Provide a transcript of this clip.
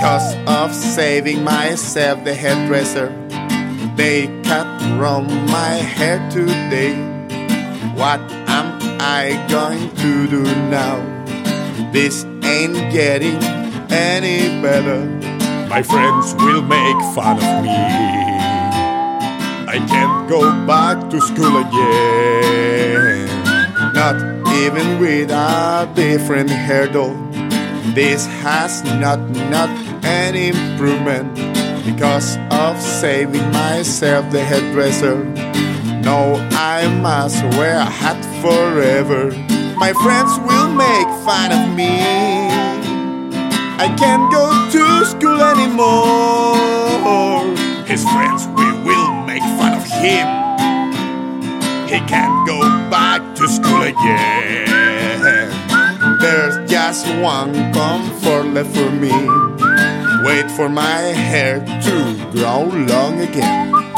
Because of saving myself, the hairdresser, they cut from my hair today. What am I going to do now? This ain't getting any better. My friends will make fun of me. I can't go back to school again. Not even with a different hairdo. This has not any improvement. Because of saving myself, the hairdresser, no, I must wear a hat forever. My friends will make fun of me. I can't go to school anymore. His friends will make fun of him. He can't go back to school again. There's just one comfort left for me. Wait for my hair to grow long again.